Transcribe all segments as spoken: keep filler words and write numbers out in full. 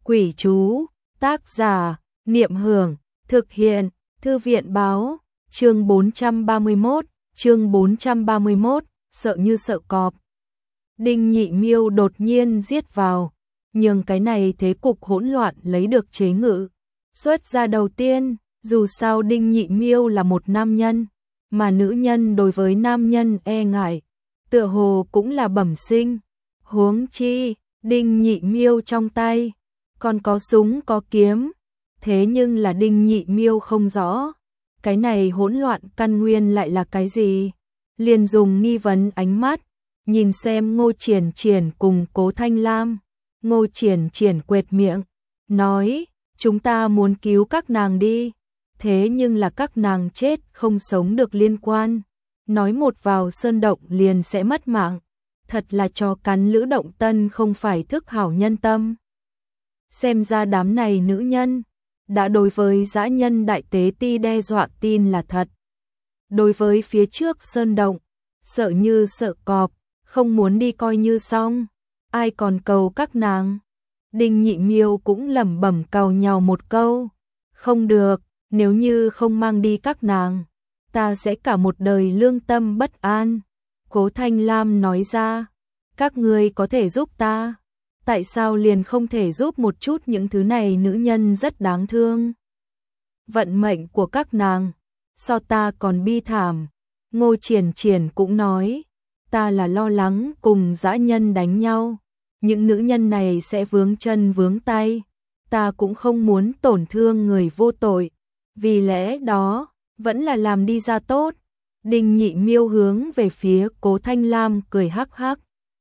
Quỷ chú, tác giả, Niệm Hưởng, thực hiện, Thư viện báo, chương bốn trăm ba mươi mốt, chương bốn trăm ba mươi mốt, sợ như sợ cọp. Đinh Nhị Miêu đột nhiên giết vào, nhưng cái này thế cục hỗn loạn lấy được chế ngự. Xuất ra đầu tiên, dù sao Đinh Nhị Miêu là một nam nhân, mà nữ nhân đối với nam nhân e ngại, tựa hồ cũng là bẩm sinh. Huống chi, Đinh Nhị Miêu trong tay còn có súng có kiếm, thế nhưng là Đinh Nhị Miêu không rõ, cái này hỗn loạn căn nguyên lại là cái gì? Liền dùng nghi vấn ánh mắt nhìn xem Ngô Triển Triển cùng Cố Thanh Lam. Ngô Triển Triển quệt miệng, nói, chúng ta muốn cứu các nàng đi, thế nhưng là các nàng chết không sống được liên quan, nói một vào sơn động liền sẽ mất mạng, thật là cho cắn Lữ Động Tân không phải thức hảo nhân tâm. Xem ra đám này nữ nhân đã đối với dã nhân đại tế ti đe dọa tin là thật. Đối với phía trước sơn động, sợ như sợ cọp, không muốn đi coi như xong, ai còn cầu các nàng. Đinh Nhị Miêu cũng lẩm bẩm cầu nhau một câu, không được, nếu như không mang đi các nàng, ta sẽ cả một đời lương tâm bất an. Cố Thanh Lam nói ra, các ngươi có thể giúp ta, tại sao liền không thể giúp một chút những thứ này nữ nhân rất đáng thương. Vận mệnh của các nàng, so ta còn bi thảm. Ngô Triển Triển cũng nói, ta là lo lắng cùng dã nhân đánh nhau, những nữ nhân này sẽ vướng chân vướng tay, ta cũng không muốn tổn thương người vô tội, vì lẽ đó, vẫn là làm đi ra tốt. Đinh Nhị Miêu hướng về phía Cố Thanh Lam cười hắc hắc,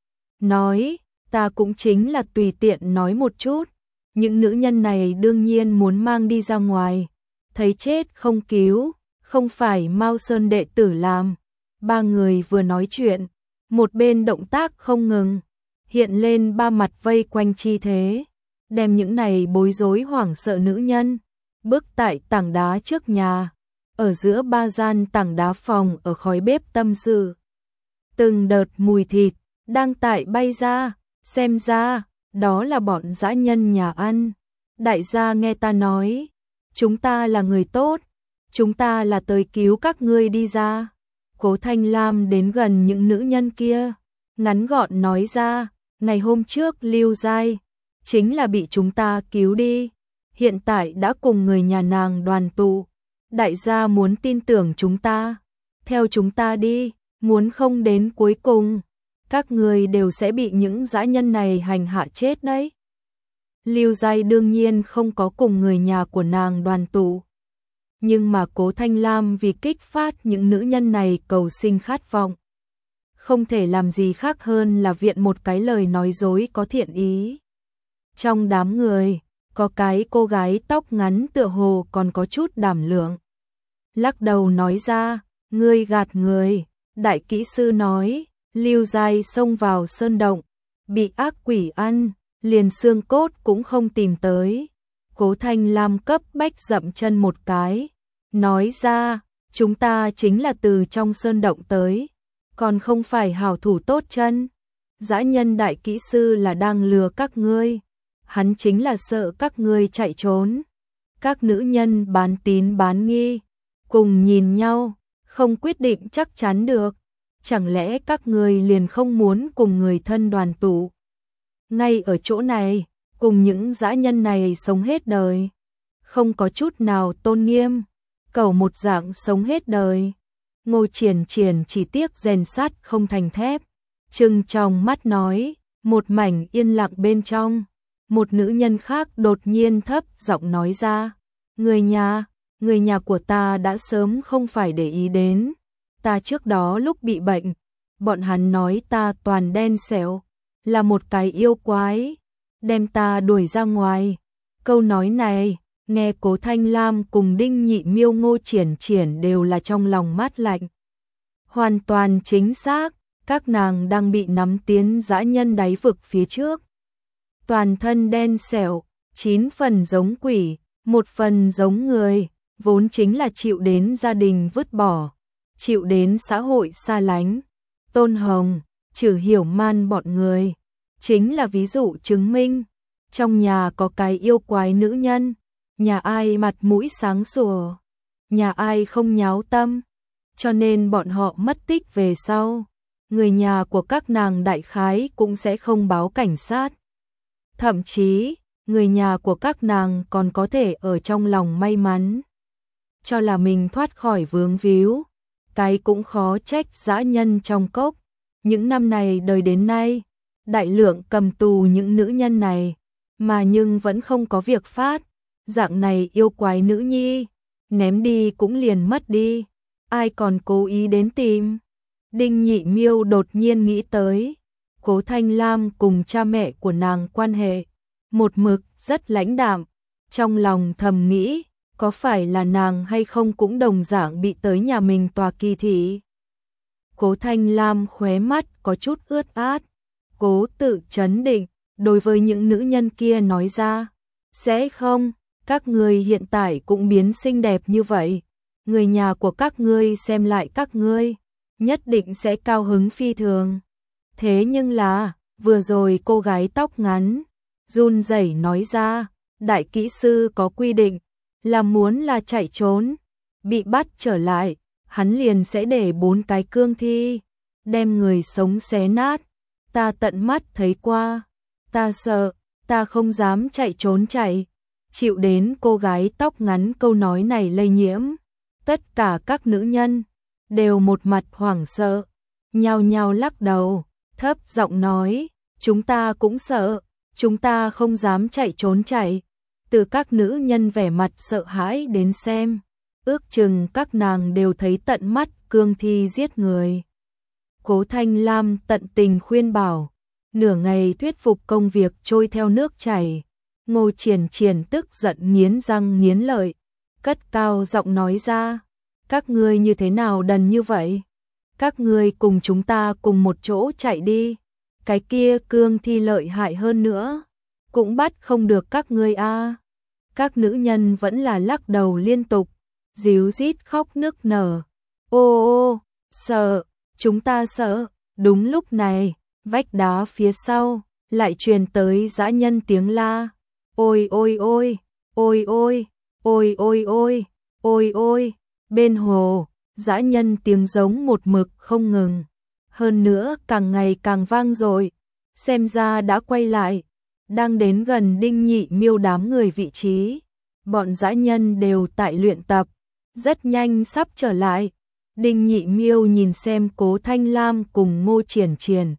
nói, ta cũng chính là tùy tiện nói một chút, những nữ nhân này đương nhiên muốn mang đi ra ngoài, thấy chết không cứu, không phải Mao Sơn đệ tử làm. Ba người vừa nói chuyện, một bên động tác không ngừng, hiện lên ba mặt vây quanh chi thế, đem những này bối rối hoảng sợ nữ nhân bước tại tảng đá trước nhà, ở giữa ba gian tảng đá phòng ở khói bếp tâm sự. Từng đợt mùi thịt đang tại bay ra, xem ra đó là bọn dã nhân nhà ăn. Đại gia nghe ta nói, chúng ta là người tốt, chúng ta là tới cứu các ngươi đi ra. Cố Thanh Lam đến gần những nữ nhân kia, ngắn gọn nói ra, ngày hôm trước Lưu Giai chính là bị chúng ta cứu đi, hiện tại đã cùng người nhà nàng đoàn tụ. Đại gia muốn tin tưởng chúng ta, theo chúng ta đi, muốn không đến cuối cùng, các người đều sẽ bị những dã nhân này hành hạ chết đấy. Lưu Giai đương nhiên không có cùng người nhà của nàng đoàn tụ, nhưng mà Cố Thanh Lam vì kích phát những nữ nhân này cầu sinh khát vọng, không thể làm gì khác hơn là viện một cái lời nói dối có thiện ý. Trong đám người, có cái cô gái tóc ngắn tựa hồ còn có chút đảm lượng, lắc đầu nói ra, ngươi gạt người. Đại kỹ sư nói, Lưu Giai xông vào sơn động, bị ác quỷ ăn, liền xương cốt cũng không tìm tới. Cố Thanh Lam cấp bách dậm chân một cái, nói ra, chúng ta chính là từ trong sơn động tới, còn không phải hảo thủ tốt chân. Dã nhân đại kỹ sư là đang lừa các ngươi, hắn chính là sợ các ngươi chạy trốn. Các nữ nhân bán tín bán nghi, cùng nhìn nhau, không quyết định chắc chắn được, chẳng lẽ các ngươi liền không muốn cùng người thân đoàn tụ, ngay ở chỗ này, cùng những dã nhân này sống hết đời, không có chút nào tôn nghiêm, cầu một dạng sống hết đời. Ngô Triển Triển chỉ tiếc rèn sắt không thành thép, trừng trong mắt nói, một mảnh yên lặng bên trong, một nữ nhân khác đột nhiên thấp giọng nói ra, người nhà, người nhà của ta đã sớm không phải để ý đến, ta trước đó lúc bị bệnh, bọn hắn nói ta toàn đen sẹo, là một cái yêu quái, đem ta đuổi ra ngoài. Câu nói này, nghe Cố Thanh Lam cùng Đinh Nhị Miêu Ngô Triển Triển đều là trong lòng mát lạnh. Hoàn toàn chính xác, các nàng đang bị nắm tiến dã nhân đáy vực phía trước. Toàn thân đen sẹo, chín phần giống quỷ, một phần giống người, vốn chính là chịu đến gia đình vứt bỏ, chịu đến xã hội xa lánh. Tôn Hồng, Trử Hiểu Man bọn người, chính là ví dụ chứng minh. trong nhà có cái yêu quái nữ nhân, nhà ai mặt mũi sáng sủa, nhà ai không nháo tâm, cho nên bọn họ mất tích về sau, người nhà của các nàng đại khái cũng sẽ không báo cảnh sát. Thậm chí, người nhà của các nàng còn có thể ở trong lòng may mắn, cho là mình thoát khỏi vướng víu, cái cũng khó trách dã nhân trong cốc. Những năm này đời đến nay, đại lượng cầm tù những nữ nhân này, mà nhưng vẫn không có việc phát, dạng này yêu quái nữ nhi, ném đi cũng liền mất đi, ai còn cố ý đến tìm. Đinh Nhị Miêu đột nhiên nghĩ tới, Cố Thanh Lam cùng cha mẹ của nàng quan hệ, một mực rất lãnh đạm, trong lòng thầm nghĩ, có phải là nàng hay không cũng đồng dạng bị tới nhà mình tòa kỳ thị. Cố Thanh Lam khóe mắt có chút ướt át, cố tự trấn định, đối với những nữ nhân kia nói ra, sẽ không, các ngươi hiện tại cũng biến xinh đẹp như vậy, người nhà của các ngươi xem lại các ngươi, nhất định sẽ cao hứng phi thường. Thế nhưng là, vừa rồi cô gái tóc ngắn, run rẩy nói ra, đại kỹ sư có quy định, là muốn là chạy trốn, bị bắt trở lại, hắn liền sẽ để bốn cái cương thi, đem người sống xé nát, ta tận mắt thấy qua, ta sợ, ta không dám chạy trốn chạy, chịu đến cô gái tóc ngắn câu nói này lây nhiễm, tất cả các nữ nhân, đều một mặt hoảng sợ, nhao nhao lắc đầu, thấp giọng nói, chúng ta cũng sợ, chúng ta không dám chạy trốn chạy, từ các nữ nhân vẻ mặt sợ hãi đến xem, ước chừng các nàng đều thấy tận mắt cương thi giết người. Cố Thanh Lam tận tình khuyên bảo, nửa ngày thuyết phục công việc trôi theo nước chảy, Ngô Triển Triển tức giận nghiến răng nghiến lợi, cất cao giọng nói ra, các ngươi như thế nào đần như vậy? Các ngươi cùng chúng ta cùng một chỗ chạy đi, cái kia cương thi lợi hại hơn nữa, cũng bắt không được các ngươi a. Các nữ nhân vẫn là lắc đầu liên tục, díu rít khóc nức nở. Ô ô, sợ, chúng ta sợ. Đúng lúc này, vách đá phía sau lại truyền tới dã nhân tiếng la. Ôi ôi ôi, ôi ôi, ôi ôi ôi, ôi ôi. Bên hồ, dã nhân tiếng giống một mực không ngừng, hơn nữa càng ngày càng vang dội. Xem ra đã quay lại, đang đến gần Đinh Nhị Miêu đám người vị trí. Bọn dã nhân đều tại luyện tập, rất nhanh sắp trở lại. Đinh Nhị Miêu nhìn xem Cố Thanh Lam cùng Ngô Triển Triển,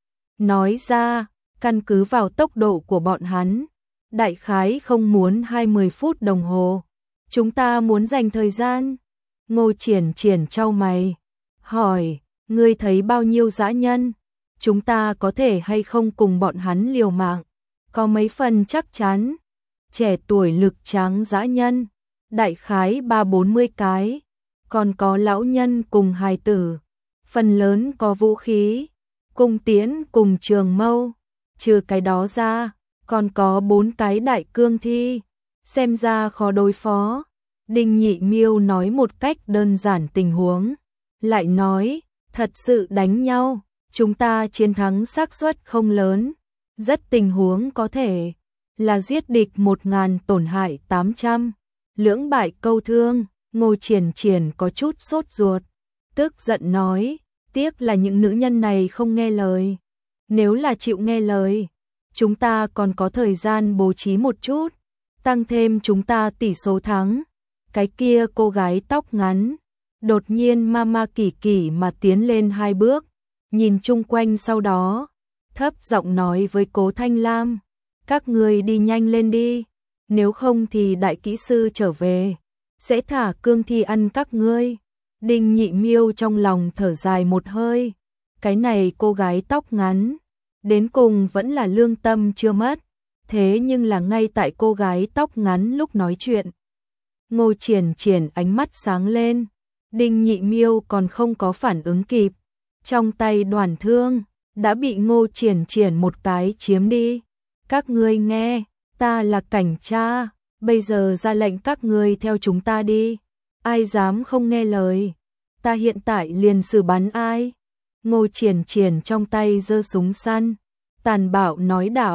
nói ra, căn cứ vào tốc độ của bọn hắn, đại khái không muốn hai mươi phút đồng hồ. Chúng ta muốn dành thời gian. Ngô Triển Triển chau mày, hỏi, ngươi thấy bao nhiêu dã nhân? Chúng ta có thể hay không cùng bọn hắn liều mạng? Có mấy phần chắc chắn. Trẻ tuổi lực tráng dã nhân, đại khái ba bốn mươi cái, còn có lão nhân cùng hài tử, phần lớn có vũ khí, cung tiễn cùng trường mâu, trừ cái đó ra, còn có bốn cái đại cương thi, xem ra khó đối phó. Đinh Nhị Miêu nói một cách đơn giản tình huống, lại nói, thật sự đánh nhau, chúng ta chiến thắng xác suất không lớn, rất tình huống có thể là giết địch một ngàn tổn hại tám trăm, lưỡng bại câu thương. Ngô Triển Triển có chút sốt ruột, tức giận nói, tiếc là những nữ nhân này không nghe lời, nếu là chịu nghe lời, chúng ta còn có thời gian bố trí một chút, tăng thêm chúng ta tỷ số thắng. Cái kia cô gái tóc ngắn, đột nhiên mama kỳ kỳ mà tiến lên hai bước, nhìn chung quanh sau đó, thấp giọng nói với Cố Thanh Lam, các ngươi đi nhanh lên đi, nếu không thì đại kỹ sư trở về, sẽ thả cương thi ăn các ngươi. Đinh Nhị Miêu trong lòng thở dài một hơi, cái này cô gái tóc ngắn, đến cùng vẫn là lương tâm chưa mất, thế nhưng là ngay tại cô gái tóc ngắn lúc nói chuyện. Ngô Triển Triển ánh mắt sáng lên, Đinh Nhị Miêu còn không có phản ứng kịp, trong tay đoàn thương đã bị Ngô Triển Triển một cái chiếm đi. Các ngươi nghe, ta là cảnh tra, bây giờ ra lệnh các ngươi theo chúng ta đi, ai dám không nghe lời, ta hiện tại liền xử bắn ai. Ngô Triển Triển trong tay giơ súng săn, tàn bạo nói đạo,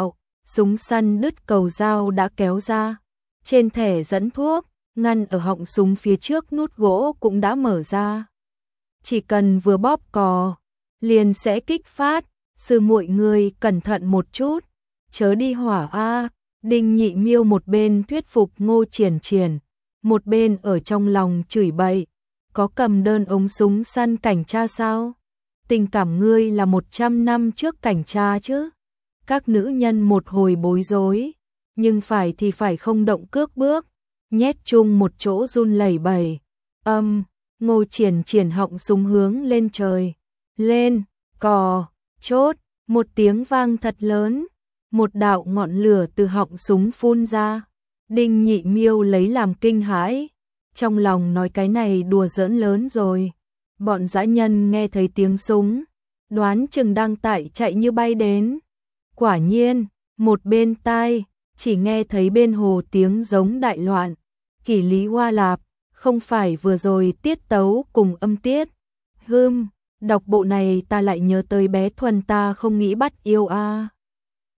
súng săn đứt cầu dao đã kéo ra. Trên thẻ dẫn thuốc, ngăn ở họng súng phía trước nút gỗ cũng đã mở ra. Chỉ cần vừa bóp cò, liền sẽ kích phát, sư muội ngươi cẩn thận một chút, chớ đi hỏa a. Đinh Nhị Miêu một bên thuyết phục Ngô Triển Triển, một bên ở trong lòng chửi bậy, có cầm đơn ống súng săn cảnh tra sao? Tình cảm ngươi là một trăm năm trước cảnh tra chứ? Các nữ nhân một hồi bối rối, nhưng phải thì phải không động cước bước, nhét chung một chỗ run lẩy bẩy. Âm, Ngô Triển Triển họng súng hướng lên trời. Lên, cò, chốt, một tiếng vang thật lớn, một đạo ngọn lửa từ họng súng phun ra. Đinh Nhị Miêu lấy làm kinh hãi, trong lòng nói cái này đùa giỡn lớn rồi. Bọn dã nhân nghe thấy tiếng súng, đoán chừng đang tại chạy như bay đến. Quả nhiên, một bên tai, chỉ nghe thấy bên hồ tiếng giống đại loạn. Kỷ Lý Hoa Lạp, không phải vừa rồi tiết tấu cùng âm tiết. Hưm, đọc bộ này ta lại nhớ tới bé Thuần ta không nghĩ bắt yêu a.